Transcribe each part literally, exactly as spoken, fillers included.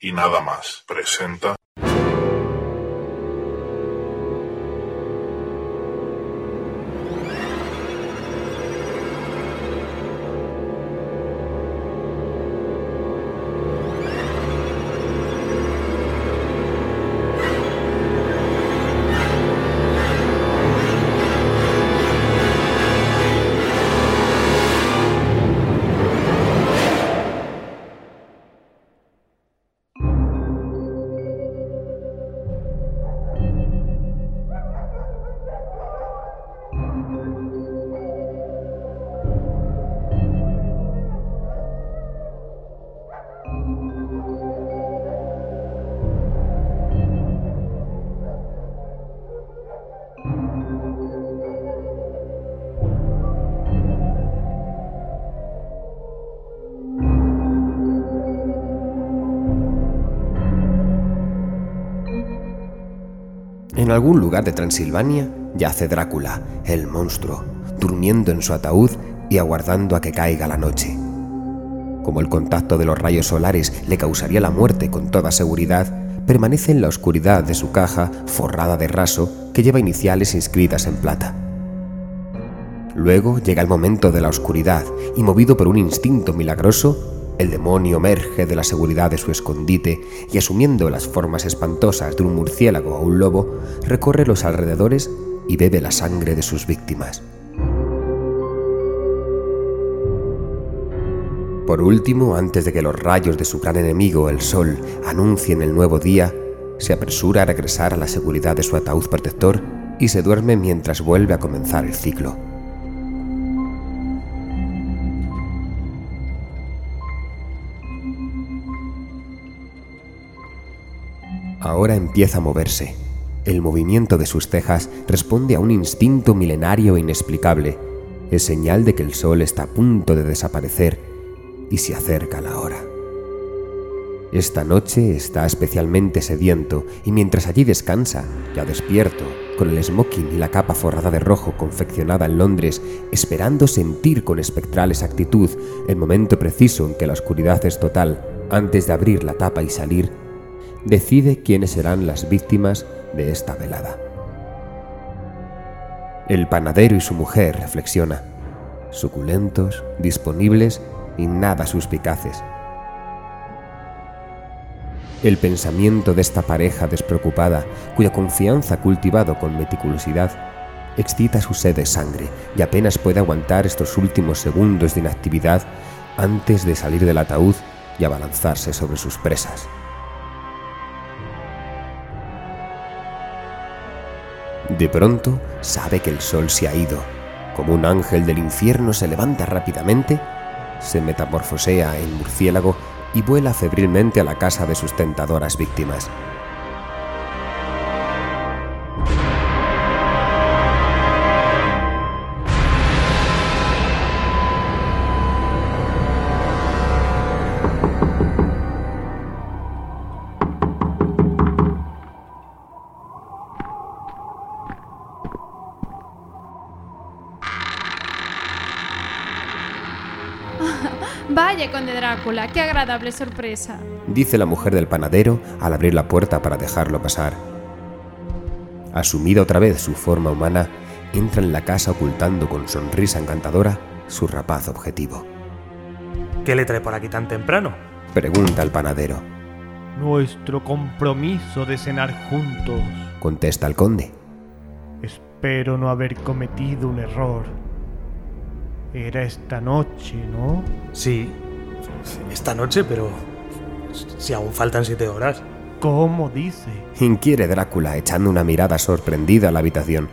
y nada más presenta... En algún lugar de Transilvania yace Drácula, el monstruo, durmiendo en su ataúd y aguardando a que caiga la noche. Como el contacto de los rayos solares le causaría la muerte con toda seguridad, permanece en la oscuridad de su caja forrada de raso que lleva iniciales inscritas en plata. Luego llega el momento de la oscuridad y, movido por un instinto milagroso, el demonio emerge de la seguridad de su escondite y, asumiendo las formas espantosas de un murciélago o un lobo, recorre los alrededores y bebe la sangre de sus víctimas. Por último, antes de que los rayos de su gran enemigo, el sol, anuncien el nuevo día, se apresura a regresar a la seguridad de su ataúd protector y se duerme mientras vuelve a comenzar el ciclo. Ahora empieza a moverse. El movimiento de sus cejas responde a un instinto milenario e inexplicable. Es señal de que el sol está a punto de desaparecer y se acerca la hora. Esta noche está especialmente sediento y mientras allí descansa, ya despierto, con el smoking y la capa forrada de rojo confeccionada en Londres, esperando sentir con espectral exactitud el momento preciso en que la oscuridad es total, antes de abrir la tapa y salir, decide quiénes serán las víctimas de esta velada. El panadero y su mujer, reflexiona, suculentos, disponibles y nada suspicaces. El pensamiento de esta pareja despreocupada, cuya confianza ha cultivado con meticulosidad, excita su sed de sangre y apenas puede aguantar estos últimos segundos de inactividad antes de salir del ataúd y abalanzarse sobre sus presas. De pronto sabe que el sol se ha ido. Como un ángel del infierno se levanta rápidamente, se metamorfosea en murciélago y vuela febrilmente a la casa de sus tentadoras víctimas. Vaya, conde Drácula, qué agradable sorpresa, dice la mujer del panadero al abrir la puerta para dejarlo pasar. Asumida otra vez su forma humana, entra en la casa ocultando con sonrisa encantadora su rapaz objetivo. ¿Qué le trae por aquí tan temprano?, pregunta el panadero. Nuestro compromiso de cenar juntos, contesta el conde. Espero no haber cometido un error. Era esta noche, ¿no? Sí, esta noche, pero si aún faltan siete horas. ¿Cómo dice?, inquiere Drácula, echando una mirada sorprendida a la habitación.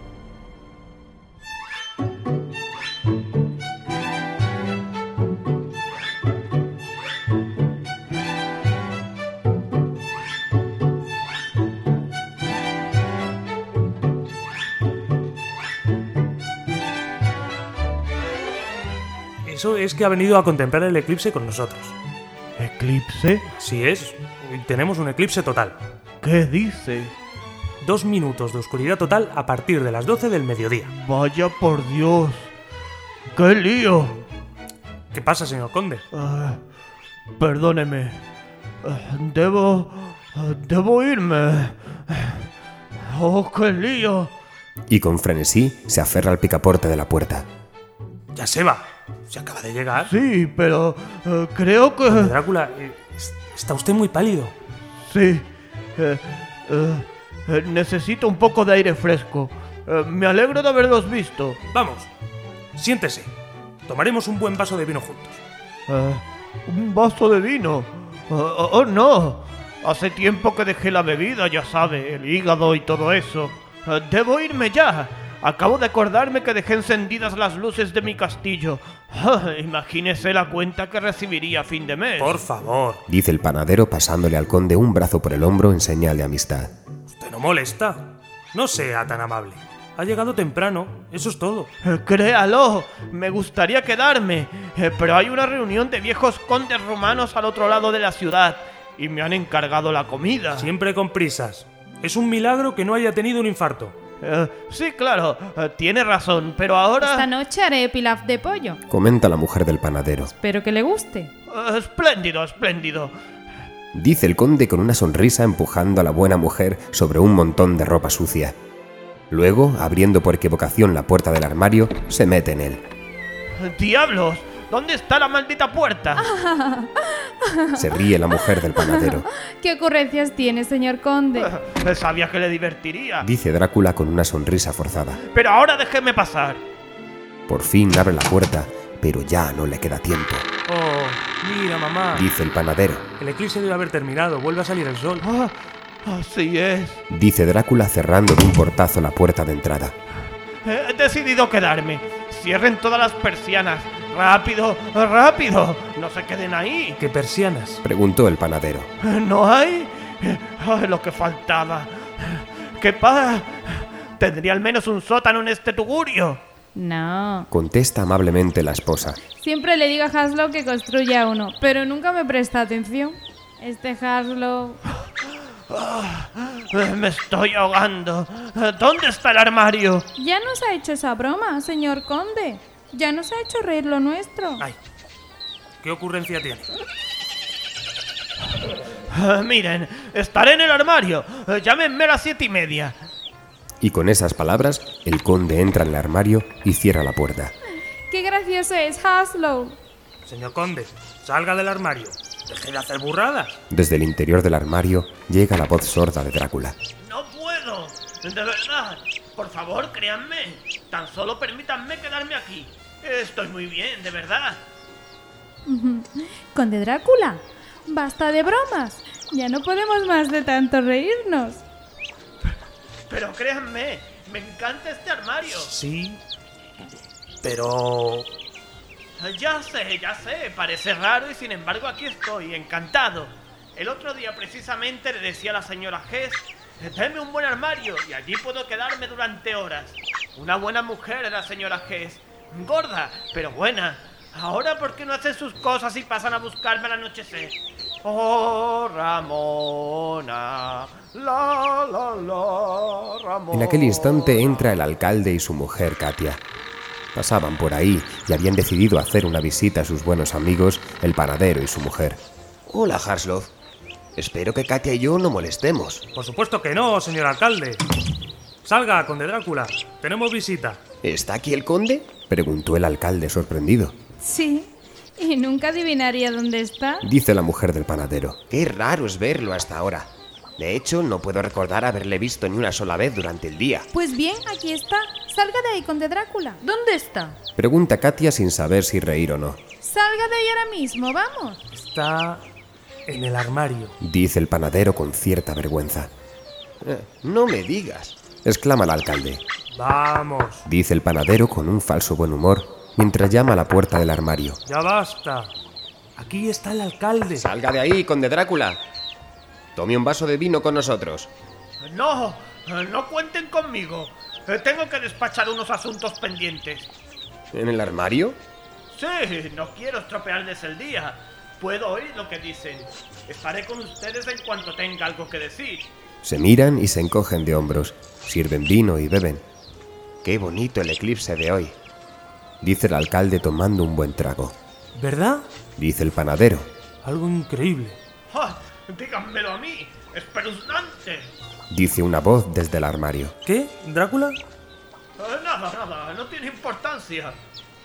Eso es que ha venido a contemplar el eclipse con nosotros. ¿Eclipse? Así es, tenemos un eclipse total. ¿Qué dice? Dos minutos de oscuridad total a partir de las doce del mediodía. Vaya por Dios, ¡qué lío! ¿Qué pasa, señor conde? Uh, perdóneme, Debo... Debo irme. ¡Oh, qué lío! Y con frenesí se aferra al picaporte de la puerta. Ya se va. Se acaba de llegar. Sí, pero eh, creo que... Conde Drácula, eh, es- está usted muy pálido. Sí. Eh, eh, eh, necesito un poco de aire fresco. Eh, me alegro de haberlos visto. Vamos, siéntese. Tomaremos un buen vaso de vino juntos. Eh, un vaso de vino. Oh, oh, no. Hace tiempo que dejé la bebida, ya sabe, el hígado y todo eso. Eh, debo irme ya. Acabo de acordarme que dejé encendidas las luces de mi castillo. Ah, imagínese la cuenta que recibiría a fin de mes. Por favor, Dice el panadero pasándole al conde un brazo por el hombro en señal de amistad. usted no molesta. No sea tan amable. Ha llegado temprano, eso es todo. Eh, Créalo, me gustaría quedarme, eh, pero hay una reunión de viejos condes rumanos al otro lado de la ciudad y me han encargado la comida. Siempre con prisas. Es un milagro que no haya tenido un infarto. Eh, sí, claro, eh, tiene razón, pero ahora... Esta noche haré pilaf de pollo. Comenta la mujer del panadero. Espero que le guste. Eh, espléndido, espléndido. Dice el conde con una sonrisa empujando a la buena mujer sobre un montón de ropa sucia. Luego, abriendo por equivocación la puerta del armario, se mete en él. Eh, ¡Diablos! ¿Dónde está la maldita puerta? Se ríe la mujer del panadero. ¿Qué ocurrencias tiene, señor conde? Eh, Sabía que le divertiría. Dice Drácula con una sonrisa forzada. Pero ahora déjeme pasar. Por fin abre la puerta, pero ya no le queda tiempo. Oh, mira, mamá. Dice el panadero. El eclipse debe haber terminado, vuelve a salir el sol. Ah, así es. Dice Drácula cerrando de un portazo la puerta de entrada. He decidido quedarme. Cierren todas las persianas. ¡Rápido! ¡Rápido! ¡No se queden ahí! ¿Qué persianas? Preguntó el panadero. ¿No hay? ¡Ay, lo que faltaba! ¿Qué pasa? ¿Tendría al menos un sótano en este tugurio? No. Contesta amablemente la esposa. Siempre le digo a Haslow que construya uno, pero nunca me presta atención. Este Haslow... Me estoy ahogando. ¿Dónde está el armario? Ya nos ha hecho esa broma, señor conde. Ya nos ha hecho reír lo nuestro. Ay, ¿qué ocurrencia tiene? Miren, estaré en el armario. Llámenme a las siete y media. Y con esas palabras, el conde entra en el armario y cierra la puerta. ¡Qué gracioso es Haslow! Señor conde, salga del armario. Deje de hacer burradas. Desde el interior del armario llega la voz sorda de Drácula. No puedo. De verdad. Por favor, créanme. Tan solo permítanme quedarme aquí. Estoy muy bien, de verdad. Conde Drácula, basta de bromas. Ya no podemos más de tanto reírnos. Pero créanme, me encanta este armario. Sí, pero... Ya sé, ya sé, parece raro y sin embargo aquí estoy, encantado. El otro día precisamente le decía a la señora Hess, deme un buen armario y allí puedo quedarme durante horas. Una buena mujer era la señora Hess, gorda, pero buena. Ahora, ¿por qué no hacen sus cosas y pasan a buscarme al anochecer? Oh, Ramona, la, la, la, Ramona. En aquel instante entra el alcalde y su mujer Katia. Pasaban por ahí y habían decidido hacer una visita a sus buenos amigos, el panadero y su mujer. Hola, Haslow. Espero que Katia y yo no molestemos. Por supuesto que no, señor alcalde. Salga, conde Drácula. Tenemos visita. ¿Está aquí el conde? Preguntó el alcalde sorprendido. Sí, y nunca adivinaría dónde está. Dice la mujer del panadero. Qué raro es verlo hasta ahora. De hecho, no puedo recordar haberle visto ni una sola vez durante el día. Pues bien, aquí está. Salga de ahí, conde Drácula. ¿Dónde está? Pregunta Katia sin saber si reír o no. Salga de ahí ahora mismo, vamos. Está en el armario. Dice el panadero con cierta vergüenza. Eh, no me digas. Exclama el alcalde. Vamos, Dice el panadero con un falso buen humor, mientras llama a la puerta del armario. ya basta. Aquí está el alcalde. Salga de ahí, conde Drácula. Tome un vaso de vino con nosotros. No, no cuenten conmigo. Tengo que despachar unos asuntos pendientes. ¿En el armario? Sí, no quiero estropearles el día. Puedo oír lo que dicen. Estaré con ustedes en cuanto tenga algo que decir. Se miran y se encogen de hombros. Sirven vino y beben. Qué bonito el eclipse de hoy. Dice el alcalde tomando un buen trago. ¿Verdad? Dice el panadero. Algo increíble. ¡Ah! Díganmelo a mí. Espeluznante. Dice una voz desde el armario. ¿Qué? ¿Drácula? Eh, nada, nada. No tiene importancia.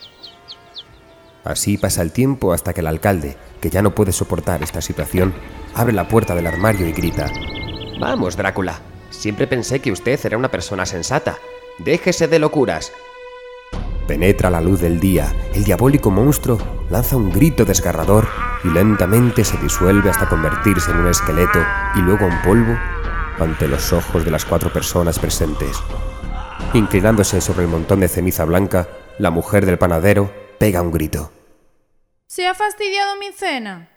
Así pasa el tiempo hasta que el alcalde, que ya no puede soportar esta situación, abre la puerta del armario y grita: Vamos, Drácula. Siempre pensé que usted era una persona sensata. Déjese de locuras. Penetra la luz del día, el diabólico monstruo lanza un grito desgarrador y lentamente se disuelve hasta convertirse en un esqueleto y luego en polvo ante los ojos de las cuatro personas presentes. Inclinándose sobre el montón de ceniza blanca, la mujer del panadero pega un grito. ¿Se ha fastidiado mi cena?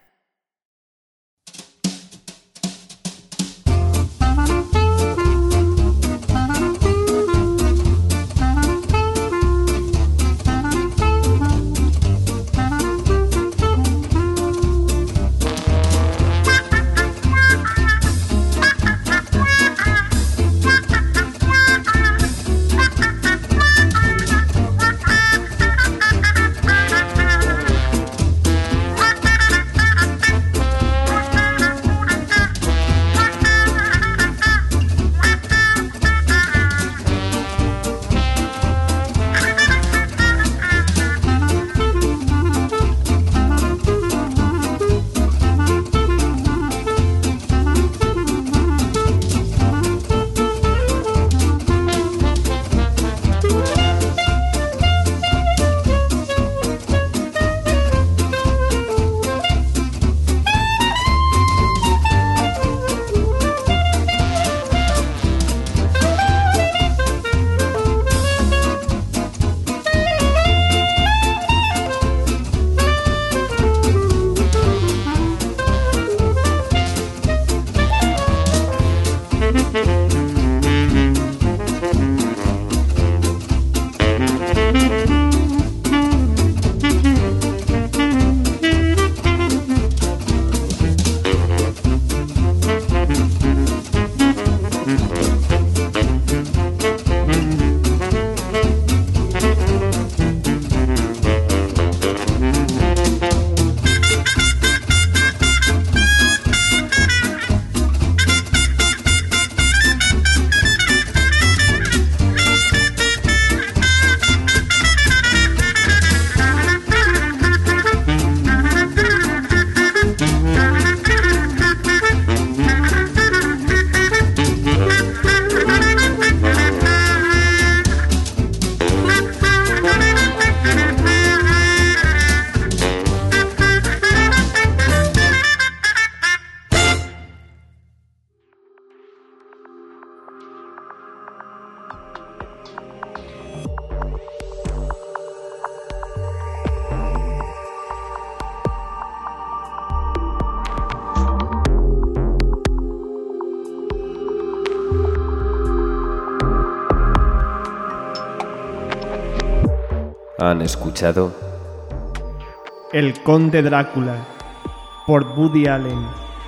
Han escuchado El Conde Drácula, por Woody Allen.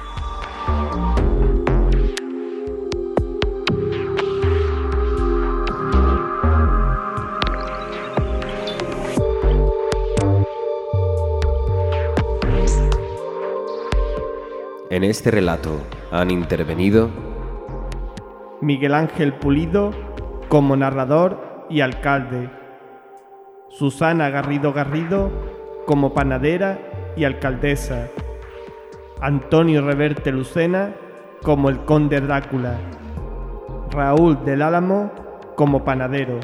En este relato han intervenido Miguel Ángel Pulido como narrador y alcalde, Susana Garrido Garrido como panadera y alcaldesa, Antonio Reverte Lucena como el Conde Drácula, Raúl del Álamo como panadero.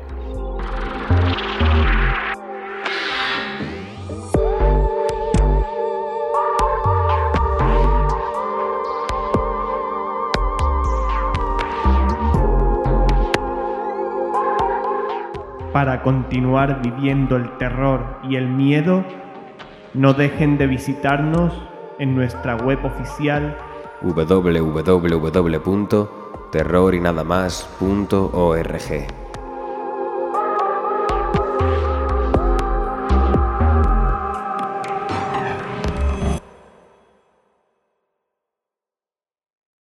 Para continuar viviendo el terror y el miedo, no dejen de visitarnos en nuestra web oficial w w w punto terror y nada más punto org.